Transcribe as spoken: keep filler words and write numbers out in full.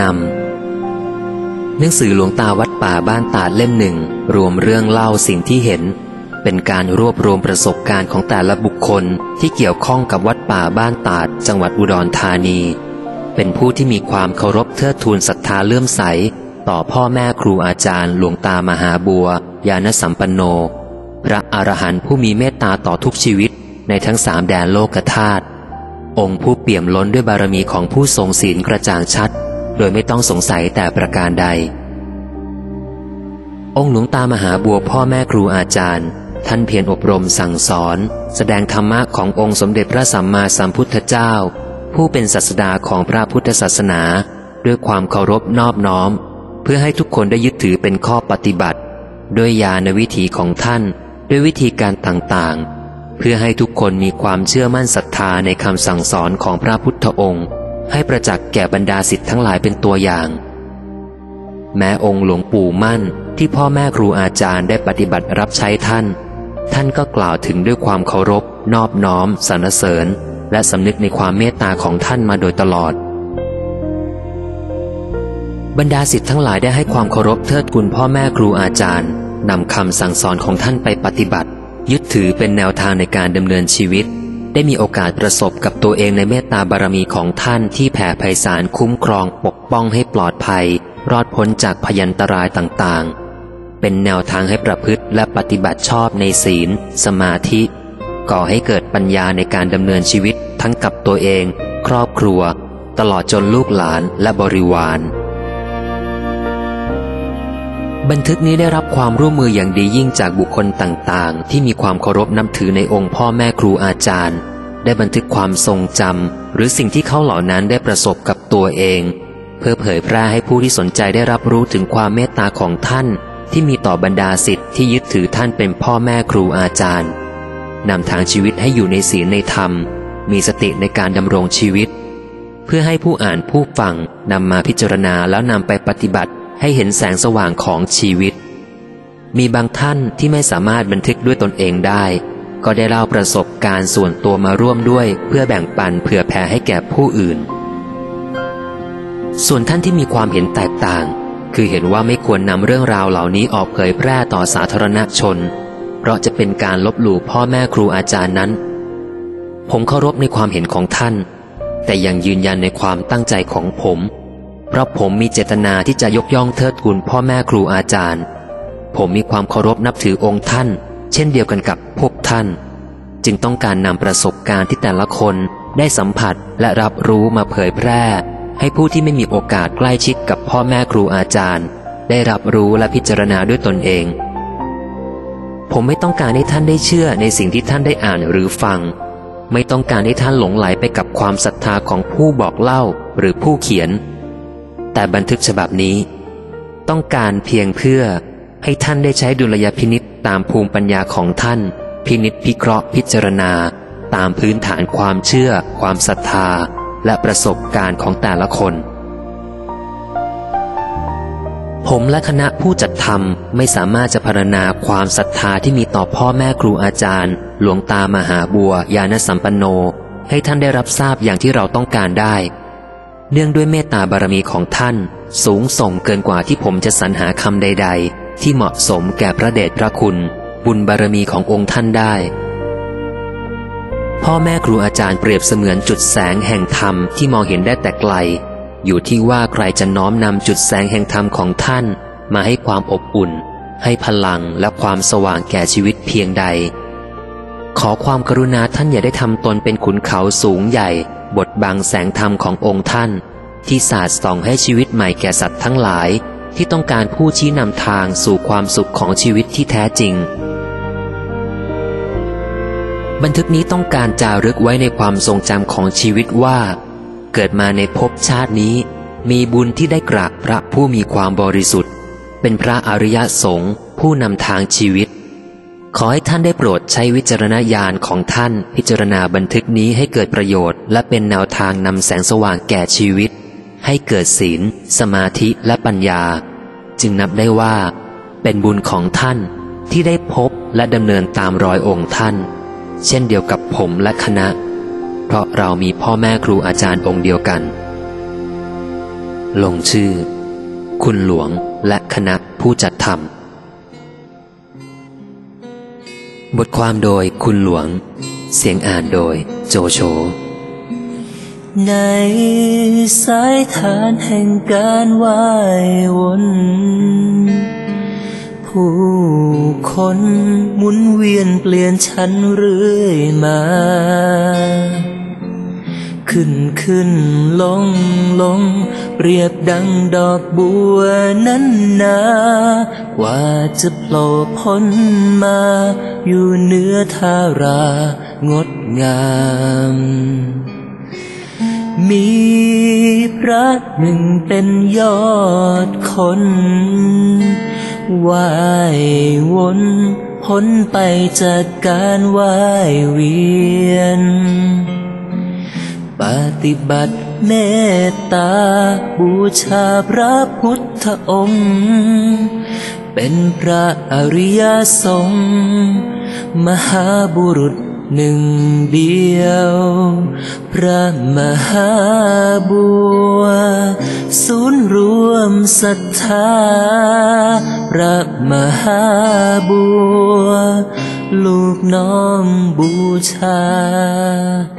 นำหนังสือหลวงตาวัดป่าบ้านตาดเล่มหนึ่งรวมเรื่องเล่าสิ่งที่เห็นเป็นการรวบรวมประสบการณ์ของแต่ละบุคคลที่เกี่ยวข้องกับวัดป่าบ้านตาดจังหวัดอุดรธานีเป็นผู้ที่มีความเคารพเทิดทูนศรัทธาเลื่อมใสต่อพ่อแม่ครูอาจารย์หลวงตามหาบัวยานสัมปันโนพระอรหันต์ผู้มีเมตตาต่อทุกชีวิตในทั้งสามแดนโลกธาตุองค์ผู้เปี่ยมล้นด้วยบารมีของผู้ทรงศีลกระจ่างชัดโดยไม่ต้องสงสัยแต่ประการใดองค์หลวงตามหาบัวพ่อแม่ครูอาจารย์ท่านเพียรอบรมสั่งสอนแสดงธรรมะขององค์สมเด็จพระสัมมาสัมพุทธเจ้าผู้เป็นศาสดาของพระพุทธศาสนาด้วยความเคารพนอบน้อมเพื่อให้ทุกคนได้ยึดถือเป็นข้อปฏิบัติด้วยญาณวิถีของท่านด้วยวิธีการต่างๆเพื่อให้ทุกคนมีความเชื่อมั่นศรัทธาในคำสั่งสอนของพระพุทธองค์ให้ประจักษ์แก่บรรดาศิษย์ทั้งหลายเป็นตัวอย่างแม้องค์หลวงปู่มั่นที่พ่อแม่ครูอาจารย์ได้ปฏิบัติรับใช้ท่านท่านก็กล่าวถึงด้วยความเคารพนอบน้อมสรรเสริญและสำนึกในความเมตตาของท่านมาโดยตลอดบรรดาศิษย์ทั้งหลายได้ให้ความเคารพเทิดทูนพ่อแม่ครูอาจารย์นำคำสั่งสอนของท่านไปปฏิบัติยึดถือเป็นแนวทางในการดำเนินชีวิตได้มีโอกาสประสบกับตัวเองในเมตตาบารมีของท่านที่แผ่ไพศาลคุ้มครองปกป้องให้ปลอดภัยรอดพ้นจากพยันตรายต่างๆเป็นแนวทางให้ประพฤติและปฏิบัติชอบในศีลสมาธิก่อให้เกิดปัญญาในการดำเนินชีวิตทั้งกับตัวเองครอบครัวตลอดจนลูกหลานและบริวารบันทึกนี้ได้รับความร่วมมืออย่างดียิ่งจากบุคคลต่างๆที่มีความเคารพนับถือในองค์พ่อแม่ครูอาจารย์ได้บันทึกความทรงจำหรือสิ่งที่เขาเหล่านั้นได้ประสบกับตัวเองเพื่อเผยแพร่ให้ผู้ที่สนใจได้รับรู้ถึงความเมตตาของท่านที่มีต่อบรรดาศิษย์ที่ยึดถือท่านเป็นพ่อแม่ครูอาจารย์นำทางชีวิตให้อยู่ในศีลในธรรมมีสติในการดำรงชีวิตเพื่อให้ผู้อ่านผู้ฟังนำมาพิจารณาแล้วนำไปปฏิบัติให้เห็นแสงสว่างของชีวิตมีบางท่านที่ไม่สามารถบันทึกด้วยตนเองได้ก็ได้เล่าประสบการณ์ส่วนตัวมาร่วมด้วยเพื่อแบ่งปันเผื่อแผ่ให้แก่ผู้อื่นส่วนท่านที่มีความเห็นแตกต่างคือเห็นว่าไม่ควรนำเรื่องราวเหล่านี้ออกเผยแพร่ต่อสาธารณชนเพราะจะเป็นการลบหลู่พ่อแม่ครูอาจารย์นั้นผมเคารพในความเห็นของท่านแต่ยังยืนยันในความตั้งใจของผมเพราะผมมีเจตนาที่จะยกย่องเทิดทูนพ่อแม่ครูอาจารย์ผมมีความเคารพนับถือองค์ท่านเช่นเดียวกันกับพวกท่านจึงต้องการนำประสบการณ์ที่แต่ละคนได้สัมผัสและรับรู้มาเผยแพร่ให้ผู้ที่ไม่มีโอกาสใกล้ชิดกับพ่อแม่ครูอาจารย์ได้รับรู้และพิจารณาด้วยตนเองผมไม่ต้องการให้ท่านได้เชื่อในสิ่งที่ท่านได้อ่านหรือฟังไม่ต้องการให้ท่านหลงไหลไปกับความศรัทธาของผู้บอกเล่าหรือผู้เขียนแต่บันทึกฉบับนี้ต้องการเพียงเพื่อให้ท่านได้ใช้ดุลยพินิจตามภูมิปัญญาของท่านพินิจพิเคราะห์พิจารณาตามพื้นฐานความเชื่อความศรัทธาและประสบการณ์ของแต่ละคนผมและคณะผู้จัดทำไม่สามารถจะพรรณนาความศรัทธาที่มีต่อพ่อแม่ครูอาจารย์หลวงตามหาบัวยานสัมปันโนให้ท่านได้รับทราบอย่างที่เราต้องการได้เนื่องด้วยเมตตาบารมีของท่านสูงส่งเกินกว่าที่ผมจะสรรหาคำใดๆที่เหมาะสมแก่พระเดชพระคุณบุญบารมีขององค์ท่านได้พ่อแม่ครูอาจารย์เปรียบเสมือนจุดแสงแห่งธรรมที่มองเห็นได้แต่ไกลอยู่ที่ว่าใครจะน้อมนำจุดแสงแห่งธรรมของท่านมาให้ความอบอุ่นให้พลังและความสว่างแก่ชีวิตเพียงใดขอความกรุณาท่านอย่าได้ทำตนเป็นขุนเขาสูงใหญ่บดบังแสงธรรมขององค์ท่านที่สาดส่องให้ชีวิตใหม่แก่สัตว์ทั้งหลายที่ต้องการผู้ชี้นำทางสู่ความสุขของชีวิตที่แท้จริงบันทึกนี้ต้องการจารึกไว้ในความทรงจำของชีวิตว่าเกิดมาในภพชาตินี้มีบุญที่ได้กราบพระผู้มีความบริสุทธิ์เป็นพระอริยสงฆ์ผู้นำทางชีวิตขอให้ท่านได้โปรดใช้วิจารณญาณของท่านพิจารณาบันทึกนี้ให้เกิดประโยชน์และเป็นแนวทางนำแสงสว่างแก่ชีวิตให้เกิดศีลสมาธิและปัญญาจึงนับได้ว่าเป็นบุญของท่านที่ได้พบและดำเนินตามรอยองค์ท่านเช่นเดียวกับผมและคณะเพราะเรามีพ่อแม่ครูอาจารย์องค์เดียวกันลงชื่อคุณหลวงและคณะผู้จัดทำบทความโดยคุณหลวงเสียงอ่านโดยโจโฉในสายทานแห่งการว่ายวนผู้คนหมุนเวียนเปลี่ยนชั้นเรื่อยมาขึ้นขึ้นลงลงเปรียบดังดอกบัวนั้นนากว่าจะโผล่พ้นมาอยู่เหนือทารางดงามมีพระหนึ่งเป็นยอดคนว่ายวนพ้นไปจากการว่ายเวียนปฏิบัติเมตตาบูชาพระพุทธองค์เป็นพระอริยสงฆ์มหาบุรุษหนึ่งเดียวพระมหาบัวศูนย์รวมศรัทธาพระมหาบัวลูกน้อมบูชา